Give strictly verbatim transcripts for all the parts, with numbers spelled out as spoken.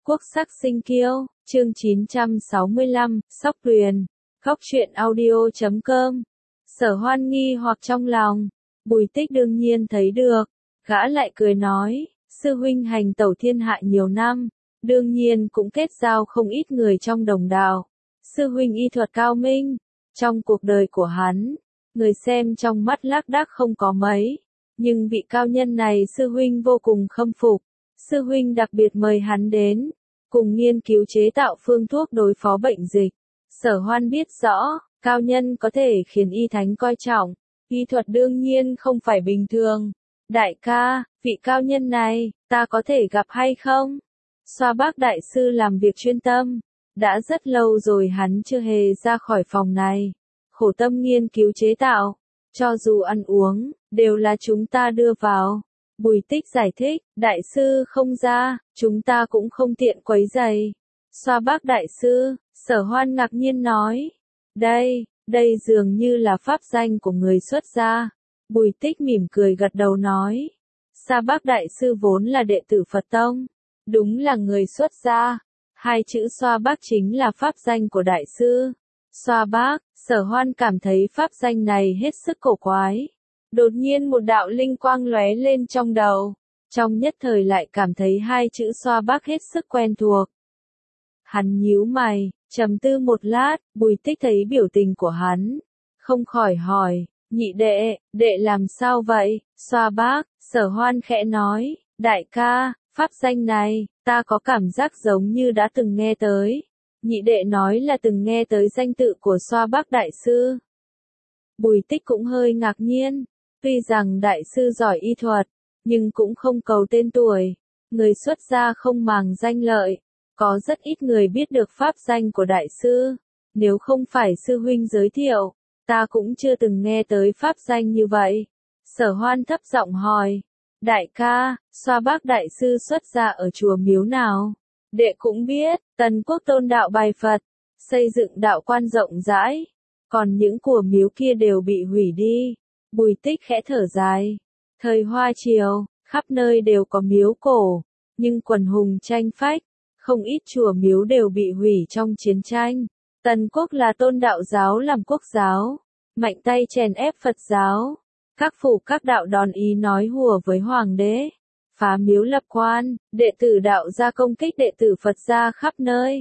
Quốc sắc sinh kiêu, chương chín trăm sáu mươi lăm, Sóc Tuyền, Góc truyện audio chấm com. Sở Hoan nghi hoặc trong lòng, Bùi Tích đương nhiên thấy được, gã lại cười nói, sư huynh hành tẩu thiên hạ nhiều năm, đương nhiên cũng kết giao không ít người trong đồng đạo. Sư huynh y thuật cao minh, trong cuộc đời của hắn, người xem trong mắt lác đác không có mấy, nhưng vị cao nhân này sư huynh vô cùng khâm phục. Sư huynh đặc biệt mời hắn đến, cùng nghiên cứu chế tạo phương thuốc đối phó bệnh dịch. Sở Hoan biết rõ, cao nhân có thể khiến y thánh coi trọng, y thuật đương nhiên không phải bình thường. Đại ca, vị cao nhân này, ta có thể gặp hay không? Xoa Bác đại sư làm việc chuyên tâm, đã rất lâu rồi hắn chưa hề ra khỏi phòng này, khổ tâm nghiên cứu chế tạo, cho dù ăn uống, đều là chúng ta đưa vào. Bùi Tích giải thích, đại sư không ra, chúng ta cũng không tiện quấy rầy. Xoa Bác đại sư, Sở Hoan ngạc nhiên nói, đây, đây dường như là pháp danh của người xuất gia. Bùi Tích mỉm cười gật đầu nói, Xoa Bác đại sư vốn là đệ tử Phật tông, đúng là người xuất gia. Hai chữ Xoa Bác chính là pháp danh của đại sư. Xoa Bác, Sở Hoan cảm thấy pháp danh này hết sức cổ quái. Đột nhiên một đạo linh quang lóe lên trong đầu, trong nhất thời lại cảm thấy hai chữ Xoa Bác hết sức quen thuộc. Hắn nhíu mày, trầm tư một lát, Bùi Tích thấy biểu tình của hắn, không khỏi hỏi, nhị đệ, đệ làm sao vậy? Xoa Bác, Sở Hoan khẽ nói, đại ca, pháp danh này, ta có cảm giác giống như đã từng nghe tới. Nhị đệ nói là từng nghe tới danh tự của Xoa Bác đại sư. Bùi Tích cũng hơi ngạc nhiên. Tuy rằng đại sư giỏi y thuật, nhưng cũng không cầu tên tuổi, người xuất gia không màng danh lợi, có rất ít người biết được pháp danh của đại sư, nếu không phải sư huynh giới thiệu, ta cũng chưa từng nghe tới pháp danh như vậy. Sở Hoan thấp giọng hỏi, đại ca, Xoa Bác đại sư xuất gia ở chùa miếu nào? Đệ cũng biết, Tần Quốc tôn đạo bài Phật, xây dựng đạo quan rộng rãi, còn những của miếu kia đều bị hủy đi. Bùi Tích khẽ thở dài. Thời Hoa Triều, khắp nơi đều có miếu cổ, nhưng quần hùng tranh phách, không ít chùa miếu đều bị hủy trong chiến tranh. Tần Quốc là tôn đạo giáo làm quốc giáo, mạnh tay chèn ép Phật giáo. Các phủ các đạo đòn ý nói hùa với hoàng đế, phá miếu lập quan, đệ tử đạo gia công kích đệ tử Phật gia khắp nơi.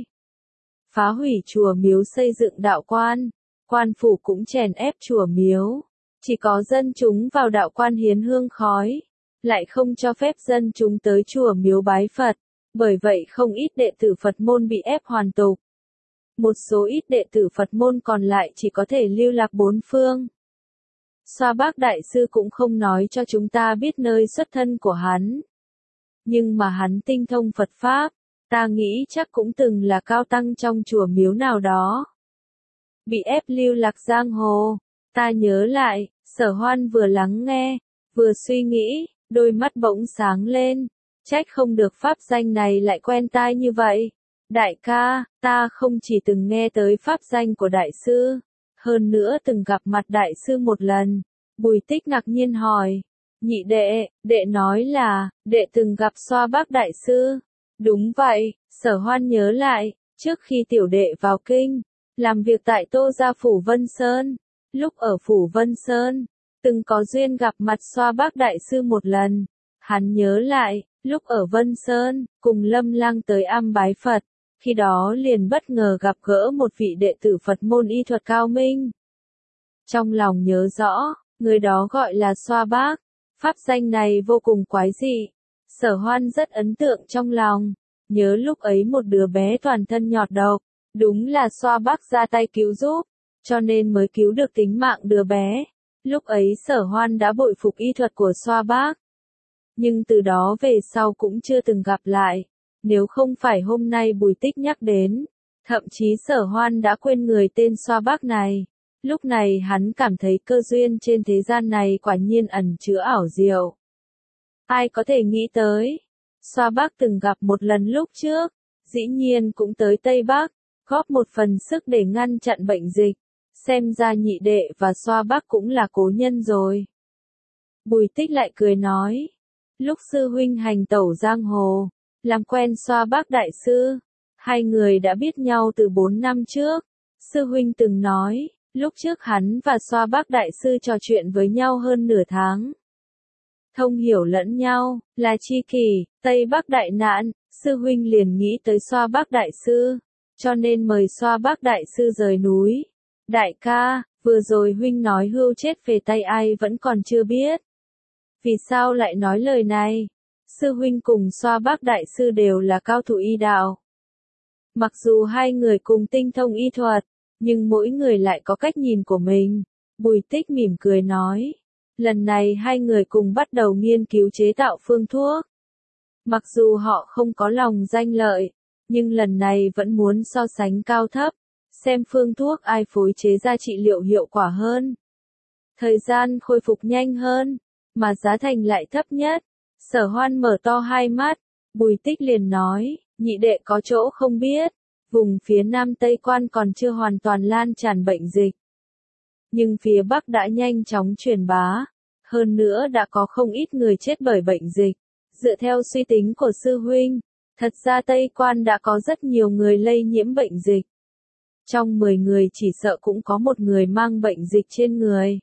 Phá hủy chùa miếu xây dựng đạo quan, quan phủ cũng chèn ép chùa miếu. Chỉ có dân chúng vào đạo quan hiến hương khói, lại không cho phép dân chúng tới chùa miếu bái Phật, bởi vậy không ít đệ tử Phật môn bị ép hoàn tục. Một số ít đệ tử Phật môn còn lại chỉ có thể lưu lạc bốn phương. Xoa Bác đại sư cũng không nói cho chúng ta biết nơi xuất thân của hắn. Nhưng mà hắn tinh thông Phật Pháp, ta nghĩ chắc cũng từng là cao tăng trong chùa miếu nào đó. Bị ép lưu lạc giang hồ. Ta nhớ lại, Sở Hoan vừa lắng nghe, vừa suy nghĩ, đôi mắt bỗng sáng lên, trách không được pháp danh này lại quen tai như vậy. Đại ca, ta không chỉ từng nghe tới pháp danh của đại sư, hơn nữa từng gặp mặt đại sư một lần. Bùi Tích ngạc nhiên hỏi, nhị đệ, đệ nói là, đệ từng gặp Xoa Bác đại sư. Đúng vậy, Sở Hoan nhớ lại, trước khi tiểu đệ vào kinh, làm việc tại Tô Gia Phủ Vân Sơn. Lúc ở Phủ Vân Sơn, từng có duyên gặp mặt Xoa Bác đại sư một lần. Hắn nhớ lại, lúc ở Vân Sơn, cùng Lâm Lang tới am bái Phật, khi đó liền bất ngờ gặp gỡ một vị đệ tử Phật môn y thuật cao minh. Trong lòng nhớ rõ, người đó gọi là Xoa Bác, pháp danh này vô cùng quái dị. Sở Hoan rất ấn tượng trong lòng, nhớ lúc ấy một đứa bé toàn thân nhọt độc, đúng là Xoa Bác ra tay cứu giúp, cho nên mới cứu được tính mạng đứa bé. Lúc ấy Sở Hoan đã bội phục y thuật của Xoa Bác. Nhưng từ đó về sau cũng chưa từng gặp lại. Nếu không phải hôm nay Bùi Tích nhắc đến, thậm chí Sở Hoan đã quên người tên Xoa Bác này. Lúc này hắn cảm thấy cơ duyên trên thế gian này quả nhiên ẩn chứa ảo diệu. Ai có thể nghĩ tới, Xoa Bác từng gặp một lần lúc trước, dĩ nhiên cũng tới Tây Bắc, góp một phần sức để ngăn chặn bệnh dịch. Xem ra nhị đệ và Xoa Bác cũng là cố nhân rồi. Bùi Tích lại cười nói, lúc sư huynh hành tẩu giang hồ, làm quen Xoa Bác Đại Sư. Hai người đã biết nhau từ bốn năm trước. Sư huynh từng nói, lúc trước hắn và Xoa Bác Đại Sư trò chuyện với nhau hơn nửa tháng. Thông hiểu lẫn nhau, là tri kỷ, Tây Bắc đại nạn, sư huynh liền nghĩ tới Xoa Bác Đại Sư, cho nên mời Xoa Bác Đại Sư rời núi. Đại ca, vừa rồi huynh nói hươu chết về tay ai vẫn còn chưa biết. Vì sao lại nói lời này? Sư huynh cùng Xoa Bác Đại Sư đều là cao thủ y đạo. Mặc dù hai người cùng tinh thông y thuật, nhưng mỗi người lại có cách nhìn của mình. Bùi Tích mỉm cười nói. Lần này hai người cùng bắt đầu nghiên cứu chế tạo phương thuốc. Mặc dù họ không có lòng danh lợi, nhưng lần này vẫn muốn so sánh cao thấp, xem phương thuốc ai phối chế ra trị liệu hiệu quả hơn. Thời gian khôi phục nhanh hơn, mà giá thành lại thấp nhất. Sở Hoan mở to hai mắt, Bùi Tích liền nói, nhị đệ có chỗ không biết, vùng phía Nam Tây Quan còn chưa hoàn toàn lan tràn bệnh dịch. Nhưng phía Bắc đã nhanh chóng truyền bá, hơn nữa đã có không ít người chết bởi bệnh dịch. Dựa theo suy tính của sư huynh, thật ra Tây Quan đã có rất nhiều người lây nhiễm bệnh dịch. Trong mười người chỉ sợ cũng có một người mang bệnh dịch trên người.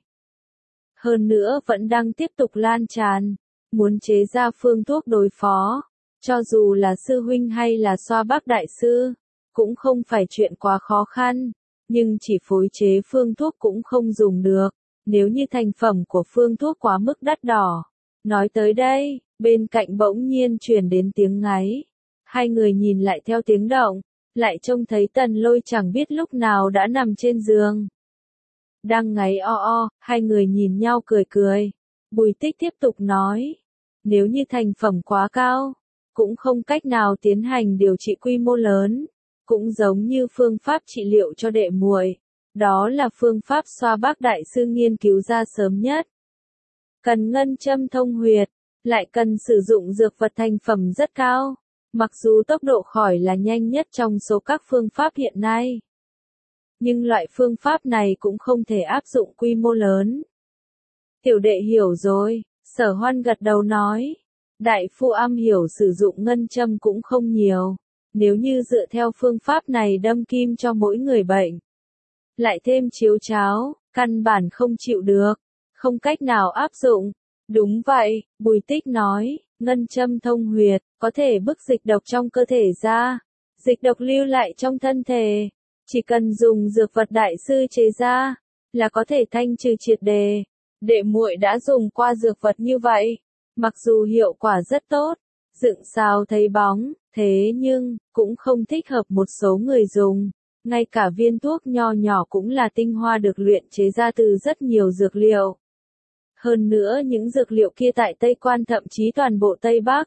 Hơn nữa vẫn đang tiếp tục lan tràn, muốn chế ra phương thuốc đối phó, cho dù là sư huynh hay là Xoa Bác Đại Sư, cũng không phải chuyện quá khó khăn, nhưng chỉ phối chế phương thuốc cũng không dùng được, nếu như thành phẩm của phương thuốc quá mức đắt đỏ. Nói tới đây, bên cạnh bỗng nhiên truyền đến tiếng ngáy. Hai người nhìn lại theo tiếng động, lại trông thấy Tần Lôi chẳng biết lúc nào đã nằm trên giường. Đang ngáy o o, hai người nhìn nhau cười cười. Bùi Tích tiếp tục nói, nếu như thành phẩm quá cao, cũng không cách nào tiến hành điều trị quy mô lớn, cũng giống như phương pháp trị liệu cho đệ muội, đó là phương pháp Xoa Bác Đại Sư nghiên cứu ra sớm nhất. Cần ngân châm thông huyệt, lại cần sử dụng dược vật thành phẩm rất cao, mặc dù tốc độ khỏi là nhanh nhất trong số các phương pháp hiện nay. Nhưng loại phương pháp này cũng không thể áp dụng quy mô lớn. Tiểu đệ hiểu rồi, Sở Hoan gật đầu nói. Đại phu am hiểu sử dụng ngân châm cũng không nhiều. Nếu như dựa theo phương pháp này đâm kim cho mỗi người bệnh, lại thêm chiếu cháo, căn bản không chịu được, không cách nào áp dụng. Đúng vậy, Bùi Tích nói, ngân châm thông huyệt, có thể bức dịch độc trong cơ thể ra, dịch độc lưu lại trong thân thể. Chỉ cần dùng dược vật đại sư chế ra, là có thể thanh trừ triệt đề. Đệ muội đã dùng qua dược vật như vậy, mặc dù hiệu quả rất tốt, dựng sao thấy bóng, thế nhưng, cũng không thích hợp một số người dùng. Ngay cả viên thuốc nho nhỏ cũng là tinh hoa được luyện chế ra từ rất nhiều dược liệu. Hơn nữa những dược liệu kia tại Tây Quan thậm chí toàn bộ Tây Bắc,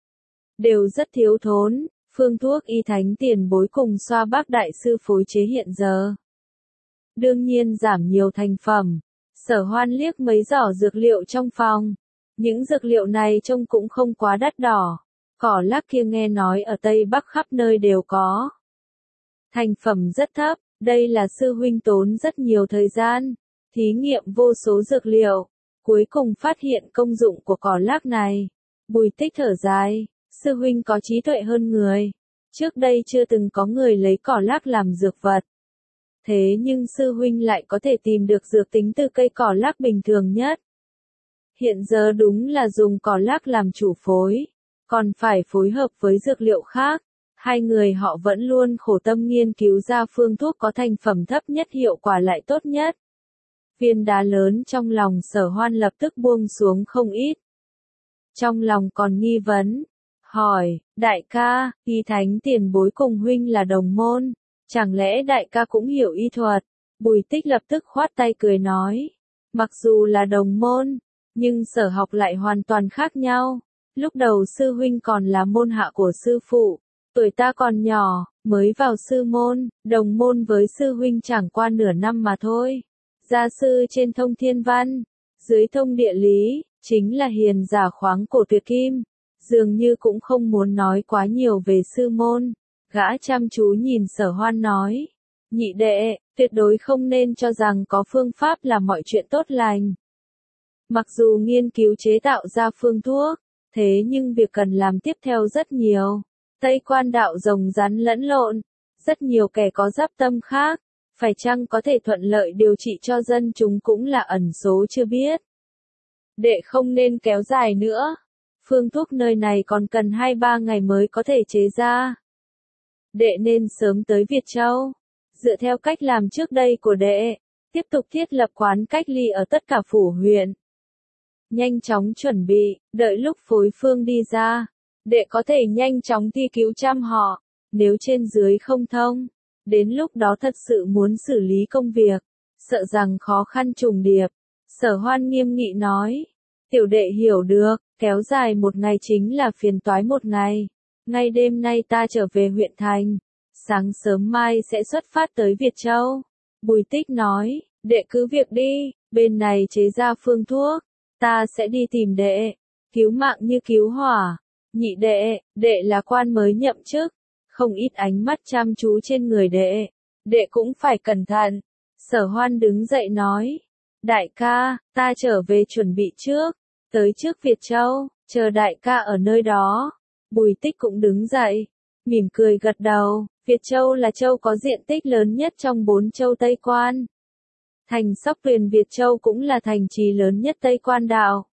đều rất thiếu thốn. Phương thuốc y thánh tiền bối cùng Xoa Bác Đại Sư phối chế hiện giờ, đương nhiên giảm nhiều thành phẩm. Sở Hoan liếc mấy giỏ dược liệu trong phòng. Những dược liệu này trông cũng không quá đắt đỏ. Cỏ lác kia nghe nói ở Tây Bắc khắp nơi đều có. Thành phẩm rất thấp, đây là sư huynh tốn rất nhiều thời gian, thí nghiệm vô số dược liệu, cuối cùng phát hiện công dụng của cỏ lác này. Bùi Tích thở dài, sư huynh có trí tuệ hơn người. Trước đây chưa từng có người lấy cỏ lác làm dược vật. Thế nhưng sư huynh lại có thể tìm được dược tính từ cây cỏ lác bình thường nhất. Hiện giờ đúng là dùng cỏ lác làm chủ phối, còn phải phối hợp với dược liệu khác. Hai người họ vẫn luôn khổ tâm nghiên cứu ra phương thuốc có thành phẩm thấp nhất hiệu quả lại tốt nhất. Viên đá lớn trong lòng Sở Hoan lập tức buông xuống không ít. Trong lòng còn nghi vấn, hỏi, đại ca, y thánh tiền bối cùng huynh là đồng môn, chẳng lẽ đại ca cũng hiểu y thuật? Bùi Tích lập tức khoát tay cười nói, mặc dù là đồng môn, nhưng sở học lại hoàn toàn khác nhau. Lúc đầu sư huynh còn là môn hạ của sư phụ, tuổi ta còn nhỏ, mới vào sư môn, đồng môn với sư huynh chẳng qua nửa năm mà thôi. Gia sư trên thông thiên văn, dưới thông địa lý, chính là hiền giả khoáng cổ tuyệt kim, dường như cũng không muốn nói quá nhiều về sư môn. Gã chăm chú nhìn Sở Hoan nói, nhị đệ, tuyệt đối không nên cho rằng có phương pháp là mọi chuyện tốt lành. Mặc dù nghiên cứu chế tạo ra phương thuốc, Thế nhưng việc cần làm tiếp theo rất nhiều. Tây Quan đạo rồng rắn lẫn lộn, rất nhiều kẻ có giáp tâm khác, phải chăng có thể thuận lợi điều trị cho dân chúng cũng là ẩn số chưa biết. Đệ không nên kéo dài nữa. Phương thuốc nơi này còn cần hai ba ngày mới có thể chế ra. Đệ nên sớm tới Việt Châu. Dựa theo cách làm trước đây của đệ, tiếp tục thiết lập quán cách ly ở tất cả phủ huyện. Nhanh chóng chuẩn bị, đợi lúc phối phương đi ra, đệ có thể nhanh chóng thi cứu chăm họ, nếu trên dưới không thông. Đến lúc đó thật sự muốn xử lý công việc, sợ rằng khó khăn trùng điệp. Sở Hoan nghiêm nghị nói, tiểu đệ hiểu được, kéo dài một ngày chính là phiền toái một ngày. Ngay đêm nay ta trở về huyện thành, sáng sớm mai sẽ xuất phát tới Việt Châu. Bùi Tích nói, đệ cứ việc đi, bên này chế ra phương thuốc, ta sẽ đi tìm đệ, cứu mạng như cứu hỏa. Nhị đệ, đệ là quan mới nhậm chức, không ít ánh mắt chăm chú trên người đệ, đệ cũng phải cẩn thận. Sở Hoan đứng dậy nói, đại ca, ta trở về chuẩn bị trước, tới trước Việt Châu, chờ đại ca ở nơi đó. Bùi Tích cũng đứng dậy, mỉm cười gật đầu. Việt Châu là châu có diện tích lớn nhất trong bốn châu Tây Quan. Thành Sóc Tuyền Việt Châu cũng là thành trì lớn nhất Tây Quan Đạo.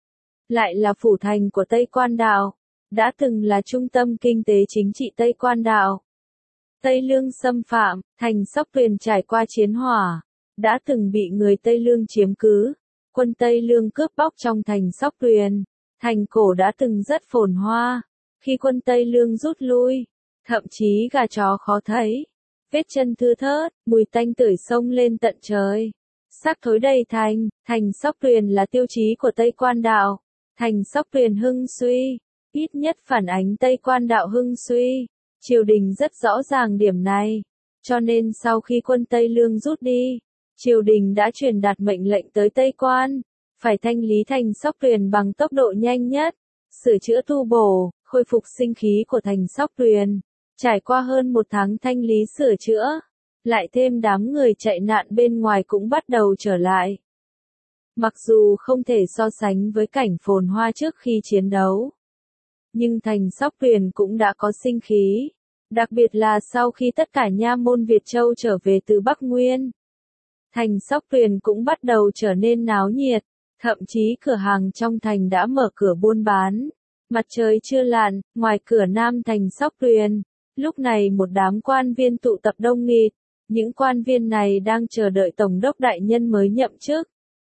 Lại là phủ thành của Tây Quan Đạo, đã từng là trung tâm kinh tế chính trị Tây Quan Đạo. Tây Lương xâm phạm, thành Sóc Tuyền trải qua chiến hỏa, đã từng bị người Tây Lương chiếm cứ, quân Tây Lương cướp bóc trong thành Sóc Tuyền. Thành cổ đã từng rất phồn hoa, khi quân Tây Lương rút lui, thậm chí gà chó khó thấy, vết chân thưa thớt, mùi tanh tưởi xông lên tận trời. Xác thối đầy thành, thành Sóc Tuyền là tiêu chí của Tây Quan Đạo. Thành Sóc Tuyền hưng suy, ít nhất phản ánh Tây Quan Đạo hưng suy. Triều đình rất rõ ràng điểm này, cho nên sau khi quân Tây Lương rút đi, triều đình đã truyền đạt mệnh lệnh tới Tây Quan, phải thanh lý thành Sóc Tuyền bằng tốc độ nhanh nhất, sửa chữa tu bổ, khôi phục sinh khí của thành Sóc Tuyền. Trải qua hơn một tháng thanh lý sửa chữa, lại thêm đám người chạy nạn bên ngoài cũng bắt đầu trở lại. Mặc dù không thể so sánh với cảnh phồn hoa trước khi chiến đấu, nhưng thành Sóc Tuyền cũng đã có sinh khí, đặc biệt là sau khi tất cả nha môn Việt Châu trở về từ Bắc Nguyên. Thành Sóc Tuyền cũng bắt đầu trở nên náo nhiệt, thậm chí cửa hàng trong thành đã mở cửa buôn bán. Mặt trời chưa lặn, ngoài cửa nam thành Sóc Tuyền, lúc này một đám quan viên tụ tập đông nghịt, những quan viên này đang chờ đợi tổng đốc đại nhân mới nhậm chức.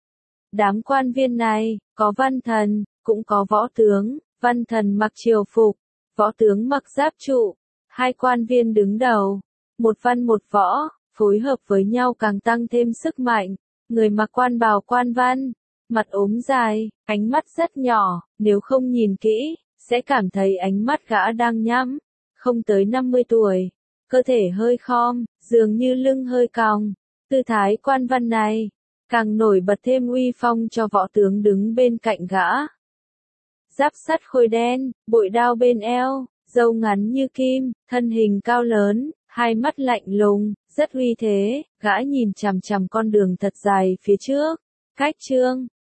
Đám quan viên này, có văn thần, cũng có võ tướng, văn thần mặc triều phục, võ tướng mặc giáp trụ, hai quan viên đứng đầu, một văn một võ, phối hợp với nhau càng tăng thêm sức mạnh. Người mặc quan bào quan văn, mặt ốm dài, ánh mắt rất nhỏ, nếu không nhìn kỹ, sẽ cảm thấy ánh mắt gã đang nhắm, không tới năm mươi tuổi, cơ thể hơi khom, dường như lưng hơi còng. Tư thái quan văn này, càng nổi bật thêm uy phong cho võ tướng đứng bên cạnh gã. Giáp sắt khôi đen, bội đao bên eo, râu ngắn như kim, thân hình cao lớn, hai mắt lạnh lùng, rất uy thế, gã nhìn chằm chằm con đường thật dài phía trước. Cách chương